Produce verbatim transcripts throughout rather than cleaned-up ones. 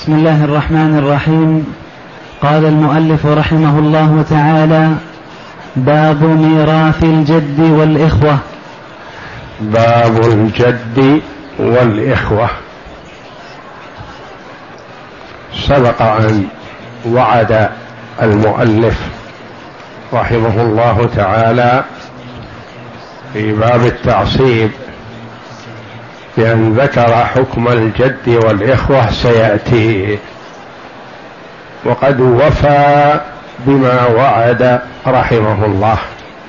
بسم الله الرحمن الرحيم. قال المؤلف رحمه الله تعالى: باب ميراث الجد والإخوة. باب الجد والإخوة. سبق أن وعد المؤلف رحمه الله تعالى في باب التعصيب بأن ذكر حكم الجد والإخوة سيأتي، وقد وفى بما وعد رحمه الله،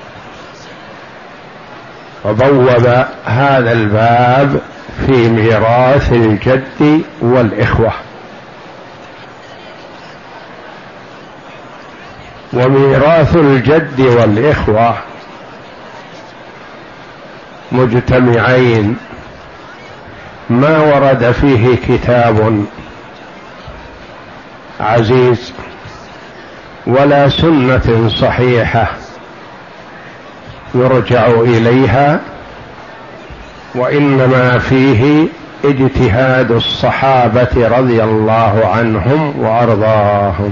وبوب هذا الباب في ميراث الجد والإخوة. وميراث الجد والإخوة مجتمعين، ما ورد فيه كتاب عزيز ولا سنة صحيحة يرجع إليها، وإنما فيه اجتهاد الصحابة رضي الله عنهم وأرضاهم.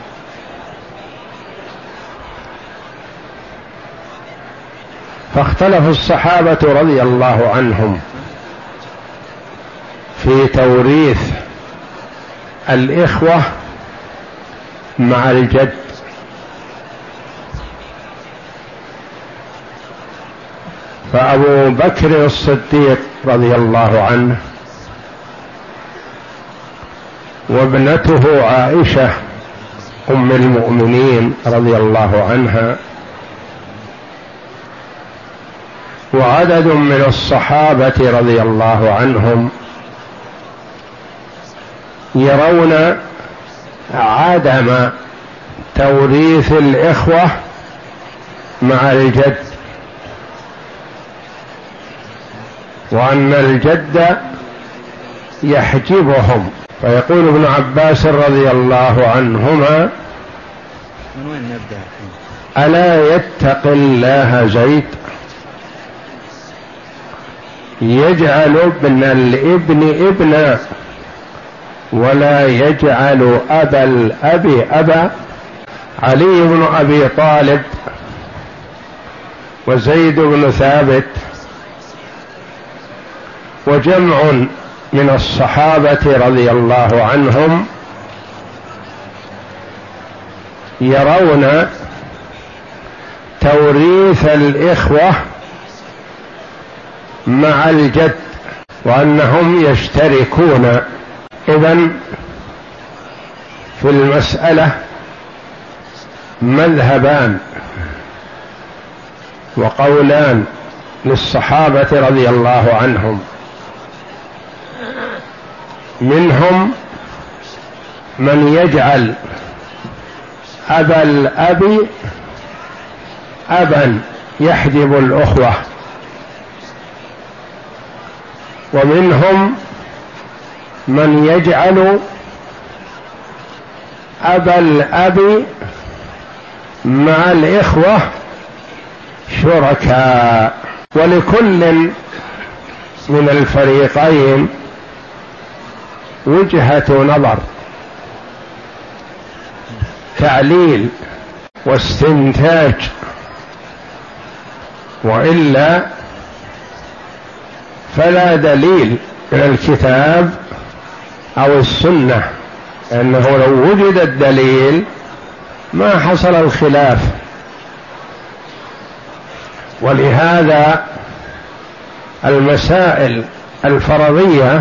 فاختلف الصحابة رضي الله عنهم في توريث الإخوة مع الجد، فأبو بكر الصديق رضي الله عنه وابنته عائشة أم المؤمنين رضي الله عنها وعدد من الصحابة رضي الله عنهم يرون عدم توريث الإخوة مع الجد، وأن الجد يحجبهم. فيقول ابن عباس رضي الله عنهما: ألا يتق الله زيد يجعل ابن الابن ابنا ولا يجعل أبا الأب أبا. علي بن أبي طالب وزيد بن ثابت وجمع من الصحابة رضي الله عنهم يرون توريث الإخوة مع الجد، وأنهم يشتركون. إذن في المسألة مذهبان وقولان للصحابة رضي الله عنهم، منهم من يجعل أبا الأب أبا يحجب الأخوة، ومنهم من يجعل أبا الأب مع الإخوة شركاء. ولكل من الفريقين وجهة نظر، تعليل واستنتاج، وإلا فلا دليل من الكتاب أو السنة، لأنه لو وجد الدليل ما حصل الخلاف. ولهذا المسائل الفرضية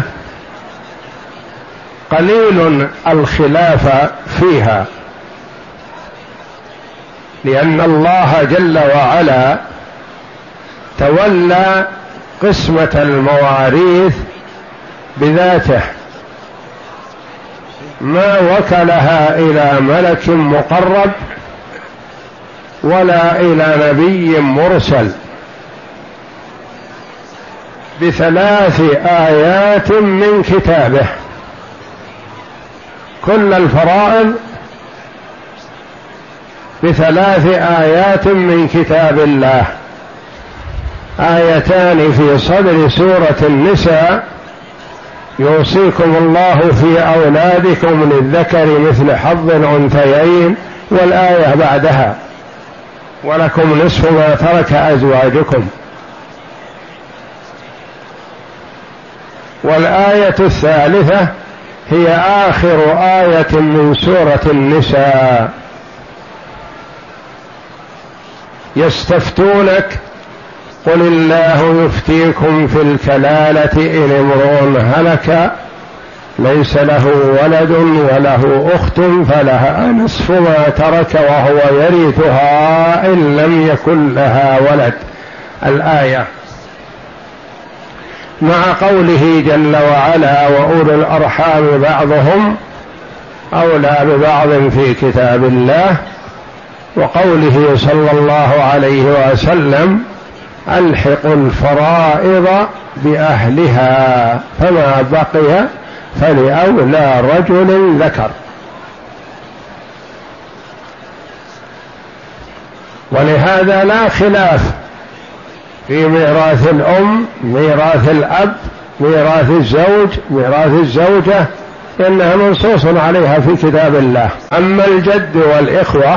قليل الخلاف فيها، لأن الله جل وعلا تولى قسمة المواريث بذاته، ما وكلها إلى ملك مقرب ولا إلى نبي مرسل، بثلاث آيات من كتابه. كل الفرائض بثلاث آيات من كتاب الله، آيتان في صدر سورة النساء يوصيكم الله في أولادكم للذكر مثل حظ الأنثيين، والآية بعدها ولكم نصف ما ترك أزواجكم. والآية الثالثة هي آخر آية من سورة النساء: يستفتونك قل الله يفتيكم في الكلالة إن امرؤ هلك ليس له ولد وله أخت فلها نصف ما ترك وهو يرثها إن لم يكن لها ولد. الآية مع قوله جل وعلا: وأولو الأرحام بعضهم أولى ببعض في كتاب الله، وقوله صلى الله عليه وسلم: ألحقوا الفرائض بأهلها فما بقي فلأولى رجل ذكر. ولهذا لا خلاف في ميراث الأم، ميراث الأب، ميراث الزوج، ميراث الزوجة، إنها منصوص عليها في كتاب الله. أما الجد والإخوة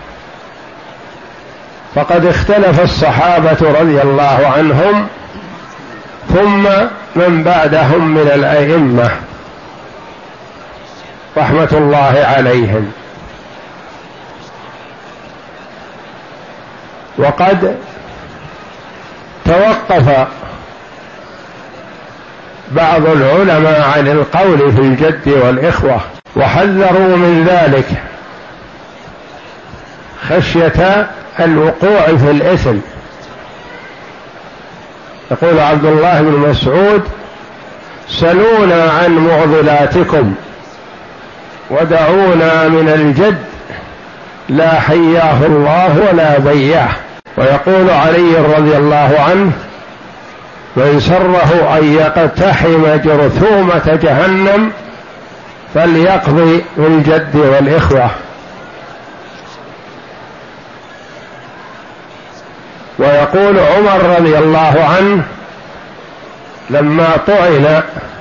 فقد اختلف الصحابة رضي الله عنهم ثم من بعدهم من الأئمة رحمة الله عليهم، وقد توقف بعض العلماء عن القول في الجد والإخوة وحذروا من ذلك خشية الوقوع في الإثم. يقول عبد الله بن مسعود: سلونا عن معضلاتكم ودعونا من الجد لا حياه الله ولا بياه. ويقول علي رضي الله عنه: من سره أن يقتحم جرثومة جهنم فليقضي بالجد والإخوة. ويقول عمر رضي الله عنه لما طعن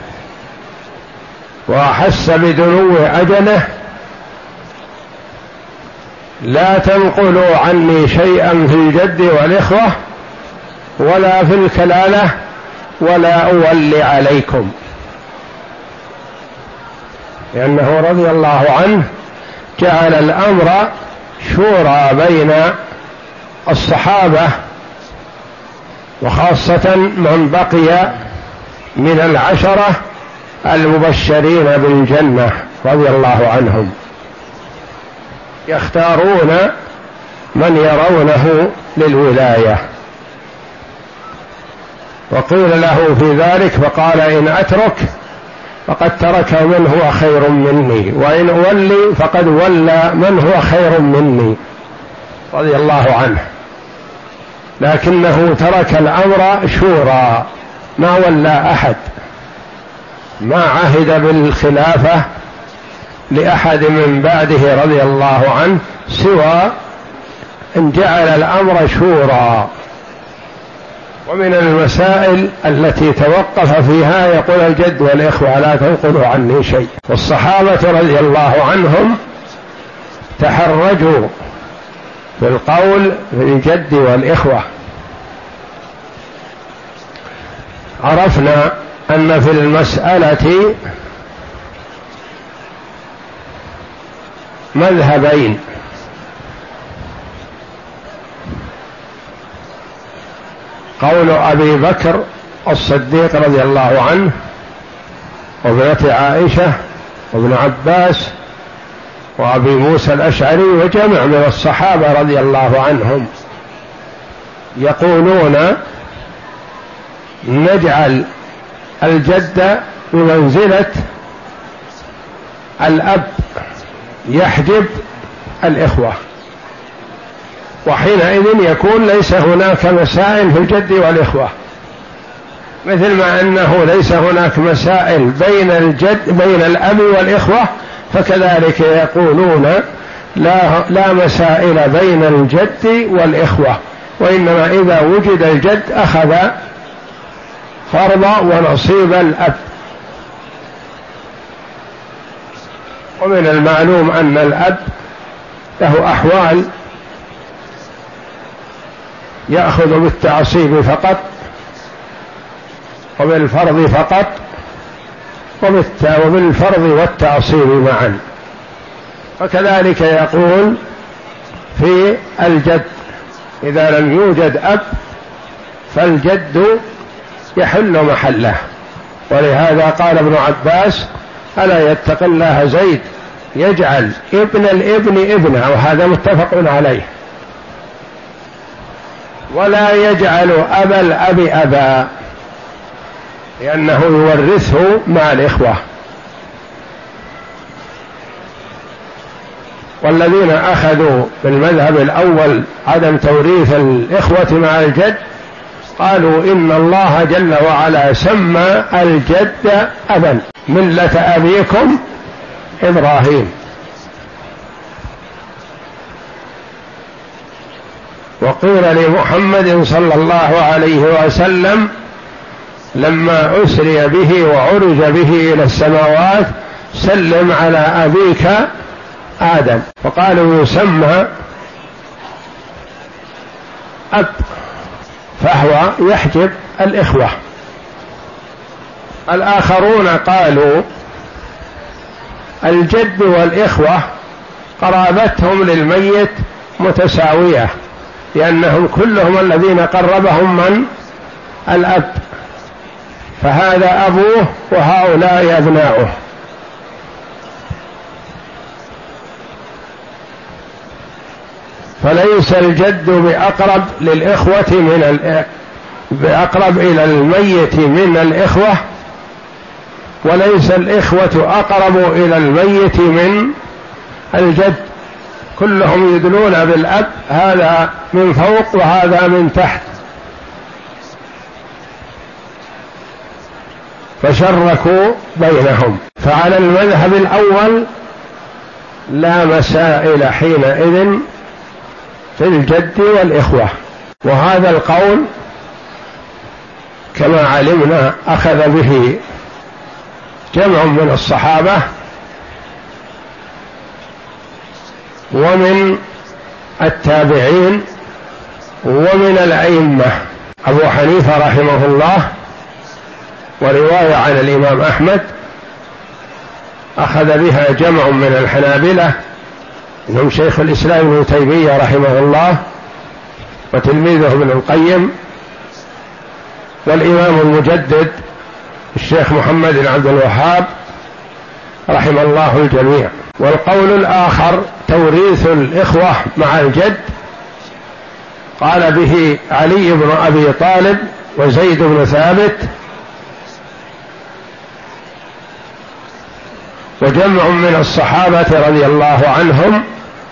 وأحس بدنو أجله: لا تنقلوا عني شيئا في الجد والإخوة ولا في الكلالة ولا أولي عليكم، لأنه رضي الله عنه جعل الأمر شورى بين الصحابة، وخاصة من بقي من العشرة المبشرين بالجنة رضي الله عنهم، يختارون من يرونه للولاية. وقيل له في ذلك فقال: إن أترك فقد ترك من هو خير مني، وإن أولي فقد ولى من هو خير مني رضي الله عنه. لكنه ترك الأمر شورى، ما ولى أحد، ما عهد بالخلافة لأحد من بعده رضي الله عنه، سوى أن جعل الأمر شورى. ومن المسائل التي توقف فيها يقول: الجد والإخوة لا تنقلوا عني شيء. والصحابة رضي الله عنهم تحرجوا في القول في الجد والإخوة. عرفنا أن في المسألة مذهبين: قول أبي بكر الصديق رضي الله عنه وابنة عائشة وابن عباس وأبي موسى الأشعري وجمع من الصحابة رضي الله عنهم، يقولون: نجعل الجد بمنزلة الأب يحجب الإخوة، وحينئذ يكون ليس هناك مسائل في الجد والإخوة، مثل ما أنه ليس هناك مسائل بين الجد بين الأب والإخوة، فكذلك يقولون لا, لا مسائل بين الجد والإخوة، وإنما إذا وجد الجد أخذ فرض ونصيب الأب، ومن المعلوم أن الأب له أحوال، يأخذ بالتعصيب فقط وبالفرض فقط وبالفرض والتعصيب معا. وكذلك يقول في الجد إذا لم يوجد أب فالجد يحل محله. ولهذا قال ابن عباس: ألا يتق الله زيد يجعل ابن الابن ابنه، وهذا متفق عليه، ولا يجعل أبا الأب أبا، لأنه يورثه مع الإخوة. والذين أخذوا بالمذهب الأول عدم توريث الإخوة مع الجد قالوا إن الله جل وعلا سمى الجد أبا، ملة أبيكم إبراهيم. وقيل لمحمد صلى الله عليه وسلم لما أسري به وعرج به إلى السماوات: سلم على أبيك آدم. فقالوا يسمى أب، فهو يحجب الإخوة. الآخرون قالوا الجد والإخوة قرابتهم للميت متساوية، لأنهم كلهم الذين قربهم من الأب، فهذا أبوه وهؤلاء أبناؤه. فليس الجد بأقرب للإخوة من بأقرب إلى الميت من الإخوة، وليس الإخوة أقرب إلى الميت من الجد، كلهم يدلون بالأب، هذا من فوق وهذا من تحت، فشركوا بينهم. فعلى المذهب الأول لا مسائل حينئذ في الجد والإخوة. وهذا القول كما علمنا أخذ به جمع من الصحابة ومن التابعين ومن الأئمة. أبو حنيفة رحمه الله، ورواية عن الإمام أحمد أخذ بها جمع من الحنابلة، منهم شيخ الإسلام ابن تيمية رحمه الله وتلميذه ابن القيم، والإمام المجدد الشيخ محمد بن عبد الوهاب رحم الله الجميع. والقول الآخر توريث الإخوة مع الجد قال به علي بن أبي طالب وزيد بن ثابت وجمع من الصحابة رضي الله عنهم،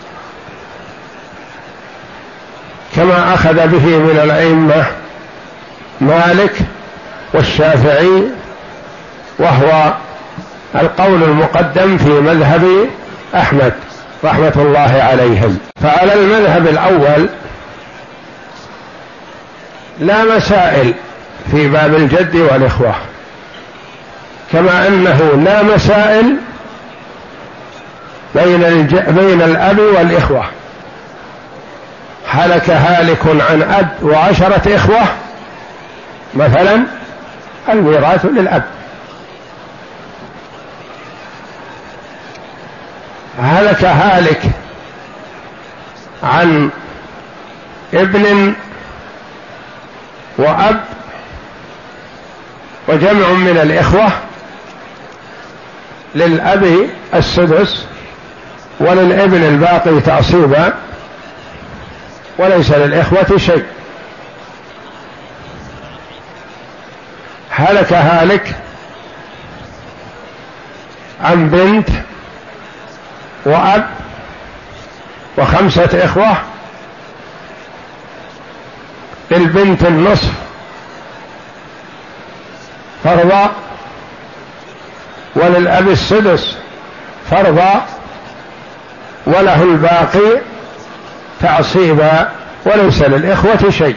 كما أخذ به من الأئمة مالك والشافعي، وهو القول المقدم في مذهب أحمد رحمة الله عليهم. فعلى المذهب الأول لا مسائل في باب الجد والإخوة، كما أنه لا مسائل بين, الج... بين الأب والإخوة. هلك هالك عن أب وعشرة إخوة مثلا، الميراث للأب. هلك هالك عن ابن وأب وجمع من الإخوة، للأب السدس وللابن الباقي تعصيبا، وليس للإخوة شيء. هلك هالك عن بنت وأب وخمسة إخوة، للبنت النصف فرضا، وللأب السدس فرضا، وله الباقي تعصيبا، وليس للإخوة شيء.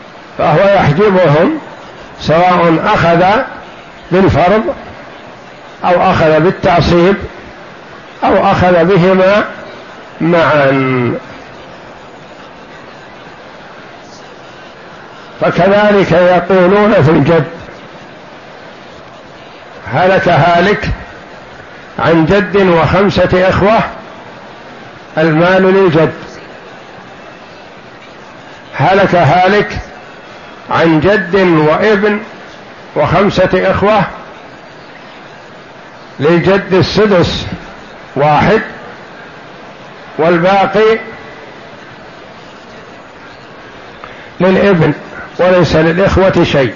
فهو يحجبهم سواء أخذ بالفرض أو أخذ بالتعصيب أو أخذ بهما معا. فكذلك يقولون في الجد: هلك هالك عن جد وخمسة إخوة المال للجد. هلك هالك عن جد وابن وخمسة إخوة للجد السدس واحد والباقي للابن وليس للإخوة شيء.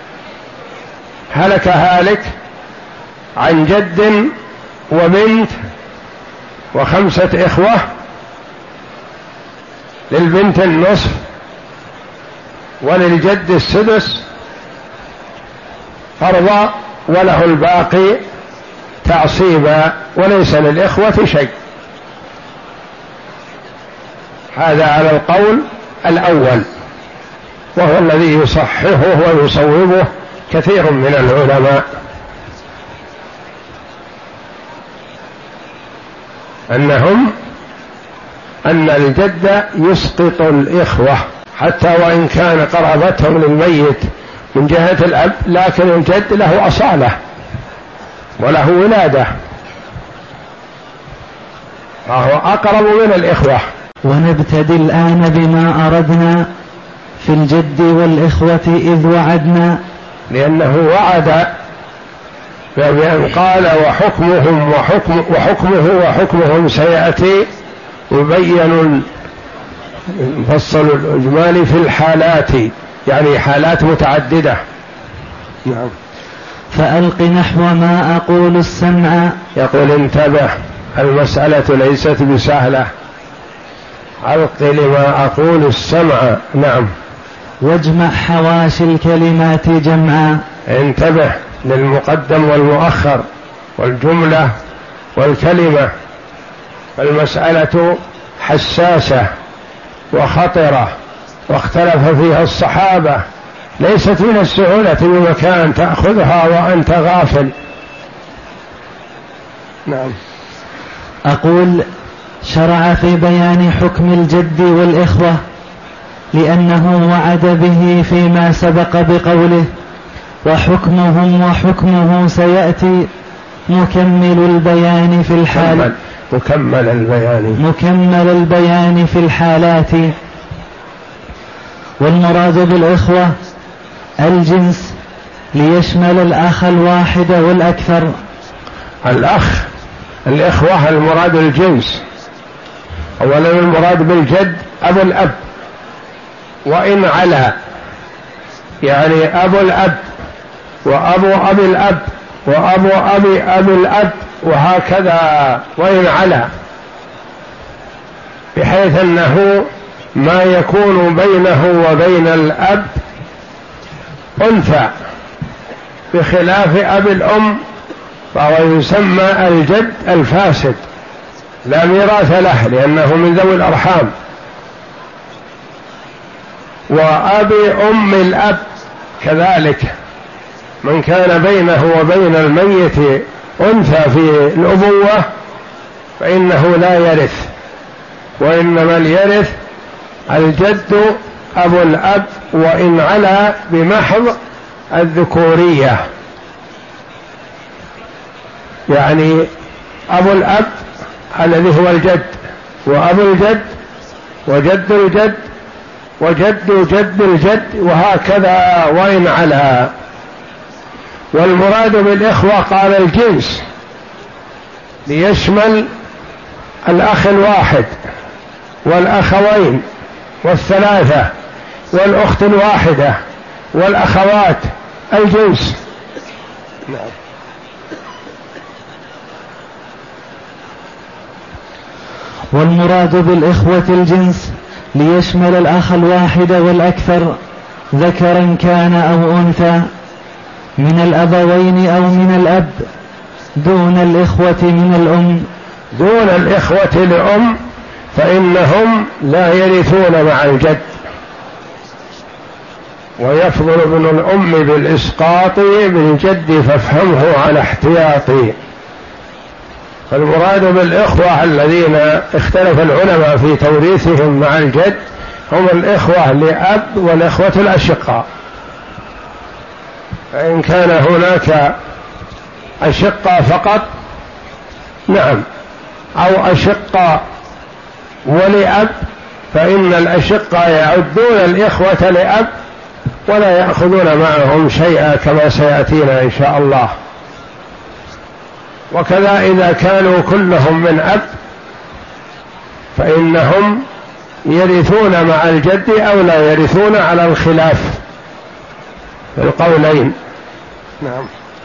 هلك هالك عن جد وبنت وخمسة إخوة للبنت النصف وللجد السدس فرضا وله الباقي تعصيبا وليس للإخوة شيء. هذا على القول الأول، وهو الذي يصححه ويصوبه كثير من العلماء، أنهم أن الجد يسقط الإخوة حتى وإن كان قرابتهم للميت من جهة الأب، لكن الجد له أصالة وله ولادة، فهو أقرب من الإخوة. ونبتدي الآن بما أردنا في الجد والإخوة إذ وعدنا، لأنه وعد بأن قال وحكمهم وحكم وحكمه وحكمهم سيأتي، يبين مفصل الإجمال في الحالات، يعني حالات متعددة. نعم. فألق نحو ما أقول السمع. يقول انتبه، المسألة ليست بسهلة، ألق لما أقول السمع. نعم. واجمع حواشي الكلمات جمعا. انتبه للمقدم والمؤخر والجملة والكلمة، المسألة حساسة وخطرة واختلف فيها الصحابة، ليست من السهولة بمكان تأخذها وأنت غافل. نعم. أقول: شرع في بيان حكم الجد والإخوة لأنه وعد به فيما سبق بقوله: وحكمهم وحكمه سيأتي مكمل البيان في الحال مكمل البيان مكمل البيان في الحالات. والمراد بالإخوة الجنس ليشمل الأخ الواحد والأكثر. الأخ الإخوة المراد الجنس. أولا المراد بالجد أبو الأب وإن علا، يعني أبو الأب وأبو أبي الأب وأبو أبي أبي الأب وهكذا وإن علا، بحيث أنه ما يكون بينه وبين الأب أنثى، بخلاف أبي الأم فهو يسمى الجد الفاسد لا ميراث له لأنه من ذوي الأرحام. وأبي أم الأب كذلك، من كان بينه وبين الميت أنثى في الأبوة فإنه لا يرث، وإنما يرث الجد أبو الأب وإن علا بمحض الذكورية، يعني أبو الأب الذي هو الجد وأبو الجد وجد الجد وجد جد الجد وهكذا وإن علا. والمراد بالإخوة قال الجنس ليشمل الأخ الواحد والأخوين والثلاثة والأخت الواحدة والأخوات، الجنس. نعم. والمراد بالإخوة الجنس ليشمل الأخ الواحد والأكثر ذكرا كان أو أنثى من الأبوين أو من الأب، دون الإخوة من الأم. دون الإخوة لأم فإنهم لا يرثون مع الجد، ويفضل ابن الأم بالإسقاط بالجد فافهمه على احتياطي. فالمراد بالإخوة الذين اختلف العلماء في توريثهم مع الجد هم الإخوة لأب والإخوة الأشقاء. فإن كان هناك أشقاء فقط نعم، أو أشقاء ولأب، فإن الأشقاء يعدون الإخوة لأب ولا يأخذون معهم شيئا كما سيأتينا إن شاء الله. وكذا إذا كانوا كلهم من أب فإنهم يرثون مع الجد أو لا يرثون على الخلاف في القولين. نعم.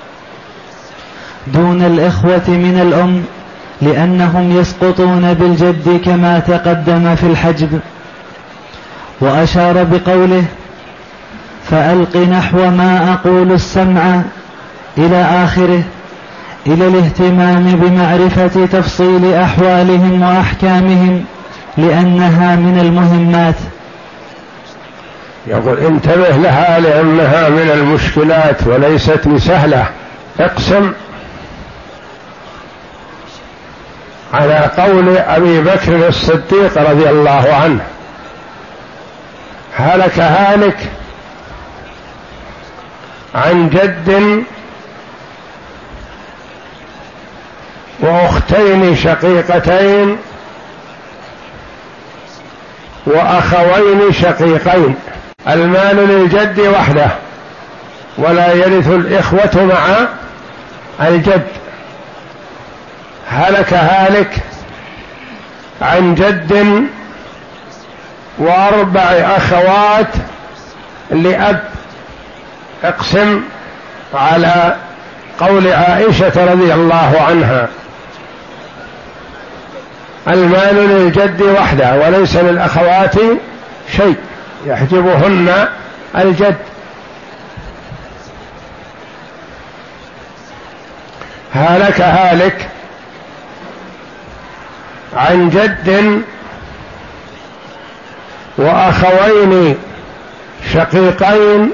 دون الإخوة من الأم لأنهم يسقطون بالجد كما تقدم في الحجب. وأشار بقوله فألق نحو ما أقول السمع إلى آخره إلى الاهتمام بمعرفة تفصيل أحوالهم وأحكامهم لأنها من المهمات. يقول انتبه لها لأنها من المشكلات وليست بسهلة. اقسم على قول أبي بكر الصديق رضي الله عنه هلك هالك عن جد وأختين شقيقتين وأخوين شقيقين. المال للجد وحده ولا يرث الإخوة مع الجد. هلك هالك عن جد وأربع أخوات لأب. اقسم على قول عائشة رضي الله عنها المال للجد وحده وليس للأخوات شيء يحجبهن الجد. هلك هالك عن جد وأخوين شقيقين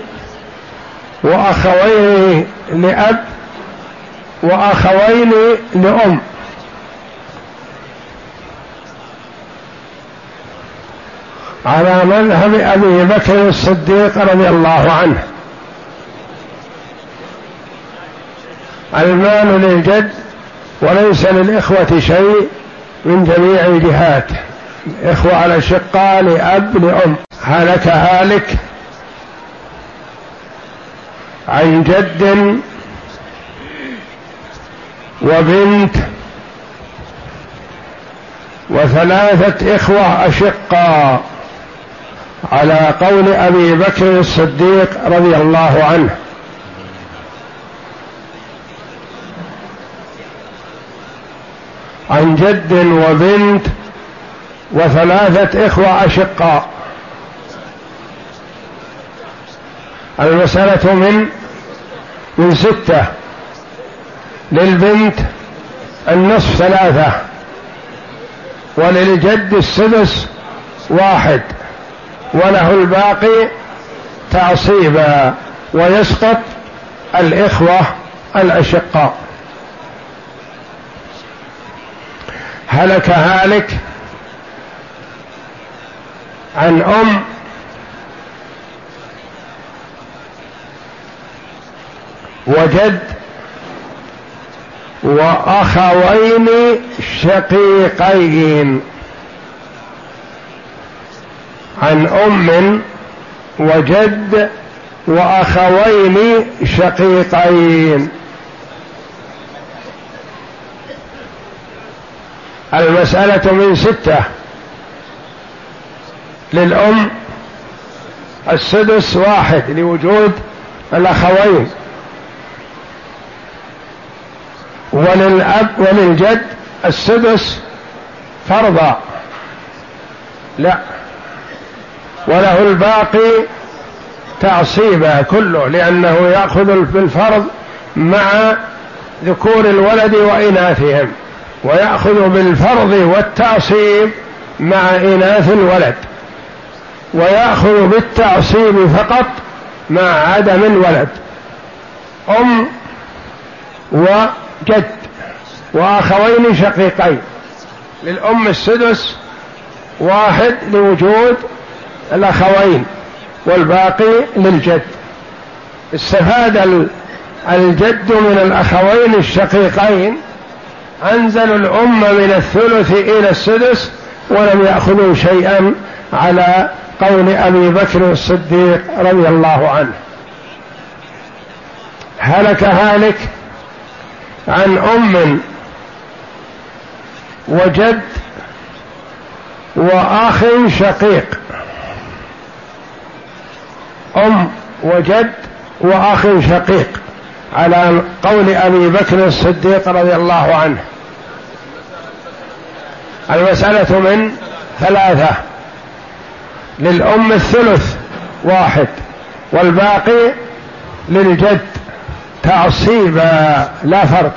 وأخوين لأب وأخوين لأم. على مذهب أبي بكر الصديق رضي الله عنه المال للجد وليس للإخوة شيء من جميع الجهات، إخوة على شقاء لأب لأم. هلك هالك عن جد وبنت وثلاثة إخوة أشقاء على قول أبي بكر الصديق رضي الله عنه. عن جد وبنت وثلاثة إخوة أشقاء. المسألة من من ستة. للبنت النصف ثلاثة وللجد السدس واحد وله الباقي تعصيبا ويسقط الإخوة الأشقاء. هلك هالك عن أم وجد وأخوين شقيقين. عن أم وجد وأخوين شقيقين. المسألة من ستة. للأم السدس واحد لوجود الأخوين، وللأب وللجد السدس فرضا لا، وله الباقي تعصيبا كله لأنه يأخذ بالفرض مع ذكور الولد وإناثهم، ويأخذ بالفرض والتعصيب مع إناث الولد، ويأخذ بالتعصيب فقط مع عدم الولد، أم وجد وأخوين شقيقين، للأم السدس واحد لوجود الأخوين والباقي للجد. استفاد الجد من الأخوين الشقيقين، أنزلوا الأم من الثلث إلى السدس ولم يأخذوا شيئا على قول أبي بكر الصديق رضي الله عنه. هلك هالك عن أم وجد وأخ شقيق، أم وجد وأخ شقيق على قول أبي بكر الصديق رضي الله عنه. المسألة من ثلاثة، للأم الثلث واحد والباقي للجد تعصيبا لا فرق،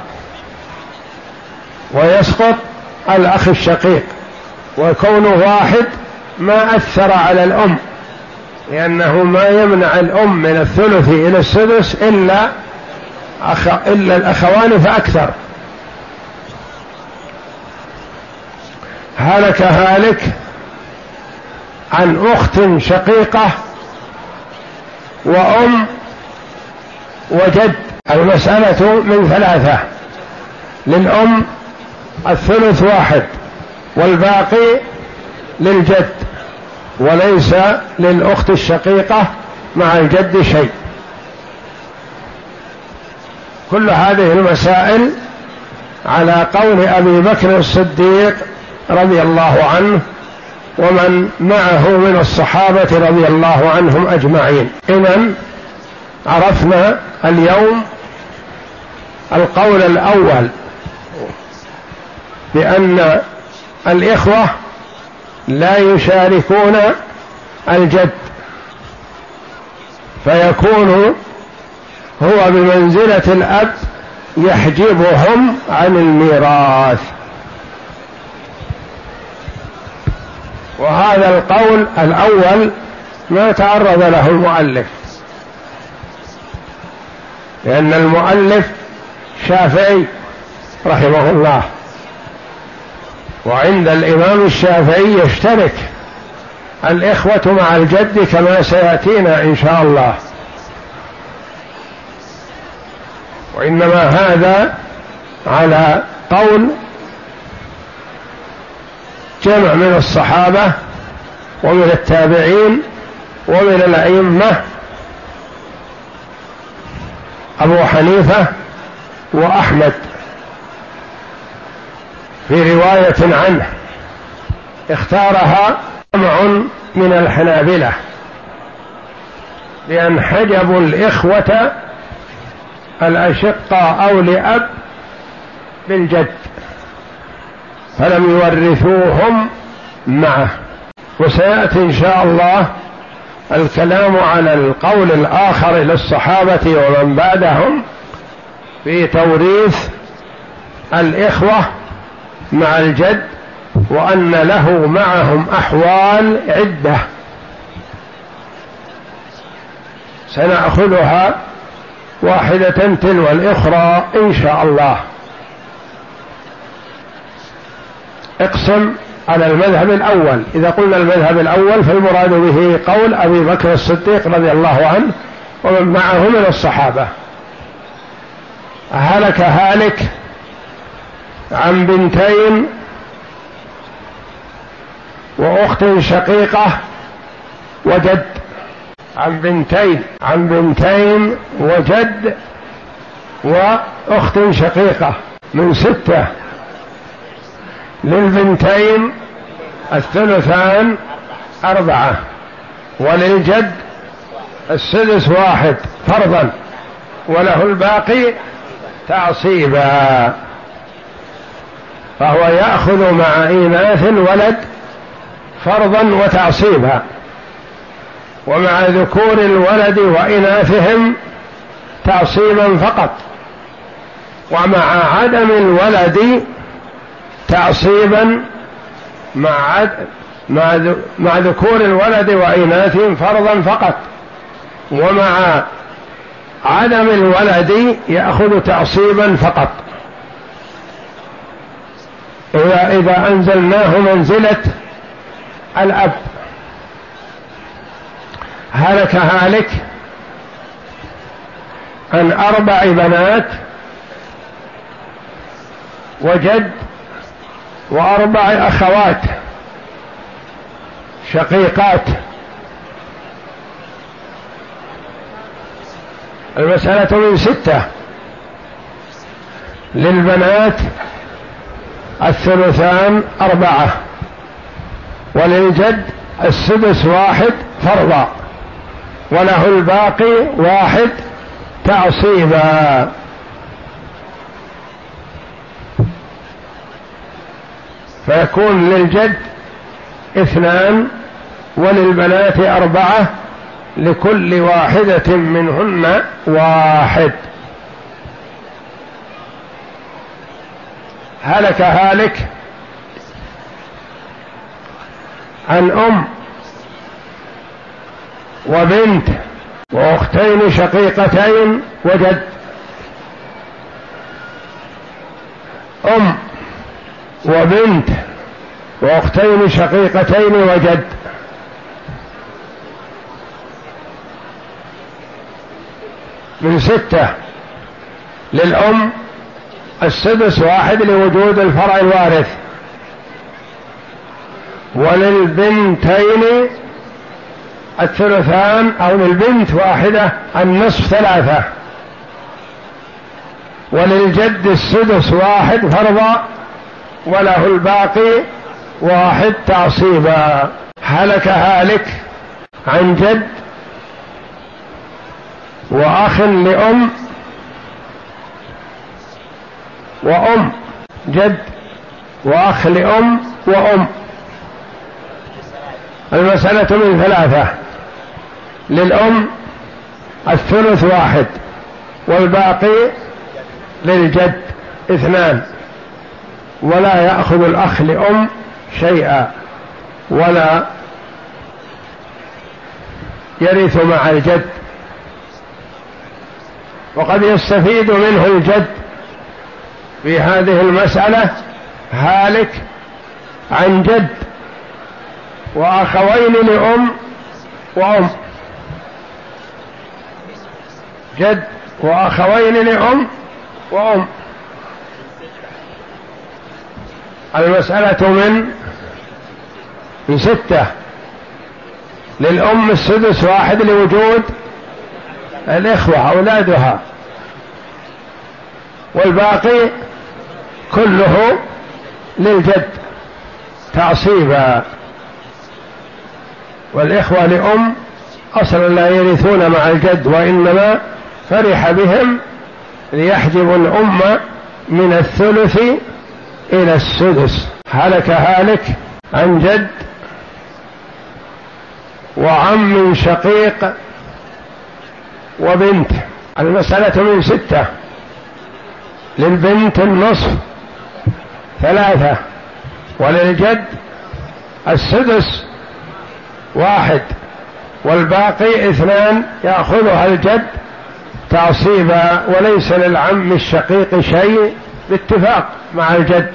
ويسقط الأخ الشقيق، وكونه واحد ما أثر على الأم، لأنه ما يمنع الأم من الثلث إلى السدس إلا أخ... إلا الأخوان فأكثر. هلك هالك عن أخت شقيقة وأم وجد. المسألة من ثلاثة، للأم الثلث واحد والباقي للجد، وليس للأخت الشقيقة مع الجد شيء. كل هذه المسائل على قول أبي بكر الصديق رضي الله عنه ومن معه من الصحابة رضي الله عنهم أجمعين. إذن عرفنا اليوم القول الأول بأن الإخوة لا يشاركون الجد، فيكون هو بمنزلة الأب يحجبهم عن الميراث. وهذا القول الأول ما تعرض له المؤلف، لأن المؤلف شافعي رحمه الله، وعند الإمام الشافعي يشترك الإخوة مع الجد كما سيأتينا إن شاء الله، وإنما هذا على قول جمع من الصحابة ومن التابعين ومن الأئمة أبو حنيفة وأحمد في رواية عنه اختارها جمع من الحنابلة، لأن حجبوا الإخوة الأشقاء أو لأب بالجد فلم يورثوهم معه. وسيأتي إن شاء الله الكلام على القول الآخر للصحابة ومن بعدهم في توريث الإخوة مع الجد، وأن له معهم أحوال عدة سنأخذها واحدة تلو الأخرى إن شاء الله. اقسم على المذهب الأول. إذا قلنا المذهب الأول فالمراد به قول أبي بكر الصديق رضي الله عنه ومن معه من الصحابة. هلك هالك عن بنتين وأخت شقيقة وجد، عن بنتين عن بنتين وجد وأخت شقيقة من ستة. للبنتين الثلثان أربعة، وللجد السدس واحد فرضا، وله الباقي تعصيبا، فهو يأخذ مع إيناث الولد فرضا وتعصيبا، ومع ذكور الولد وإناثهم تعصيبا فقط، ومع عدم الولد تعصيبا مع مع مع ذكور الولد وإناثهم فرضا فقط، ومع عدم الولد يأخذ تعصيبا فقط. إذا, إذا أنزلناه منزلة الأب هلك هالك عن أربع بنات وجد وأربع أخوات شقيقات. المسألة من ستة: للبنات الثلثان أربعة، وللجد السدس واحد فرضا، وله الباقي واحد تعصيبا. فيكون للجد اثنان وللبنات أربعة، لكل واحدة منهن واحد. هلك هالك عن أم وبنت وأختين شقيقتين وجد. أم وبنت وأختين شقيقتين وجد. من ستة: للأم السدس واحد لوجود الفرع الوارث، وللبنتين الثلثان أو للبنت واحدة النصف ثلاثة، وللجد السدس واحد فرضا، وله الباقي واحد تعصيبا. هلك هالك عن جد وأخ لأم وأم، جد وأخ لأم وأم. المسألة من ثلاثة: للأم الثلث واحد، والباقي للجد اثنان، ولا يأخذ الأخ لأم شيئا، ولا يرث مع الجد. وقد يستفيد منه الجد في هذه المسألة: هالك عن جد وأخوين لأم وأم، جد وأخوين لأم وأم. المسألة من من ستة: للأم السدس واحد لوجود الإخوة أولادها، والباقي كله للجد تعصيبا. والإخوة لأم أصلا لا يرثون مع الجد، وإنما فرح بهم ليحجبوا الأم من الثلث إلى السدس. هلك هالك عن جد وعم شقيق وبنت. المسألة من ستة: للبنت النصف ثلاثة، وللجد السدس واحد، والباقي اثنان يأخذها الجد تعصيبا، وليس للعم الشقيق شيء باتفاق مع الجد.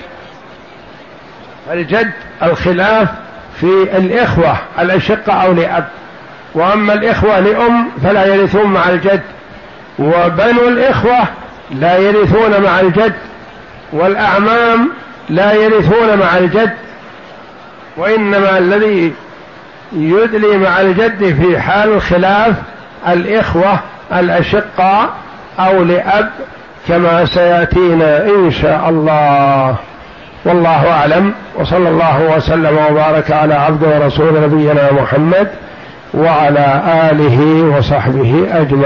الجد الخلاف في الإخوة الأشقة أو لأب، وأما الإخوة لأم فلا يرثون مع الجد، وبنو الإخوة لا يرثون مع الجد، والأعمام لا يرثون مع الجد، وإنما الذي يدلي مع الجد في حال الخلاف الإخوة الأشقاء أو لأب، كما سيأتينا إن شاء الله. والله أعلم، وصلى الله وسلم وبارك على عبده ورسول نبينا محمد وعلى آله وصحبه أجمعين.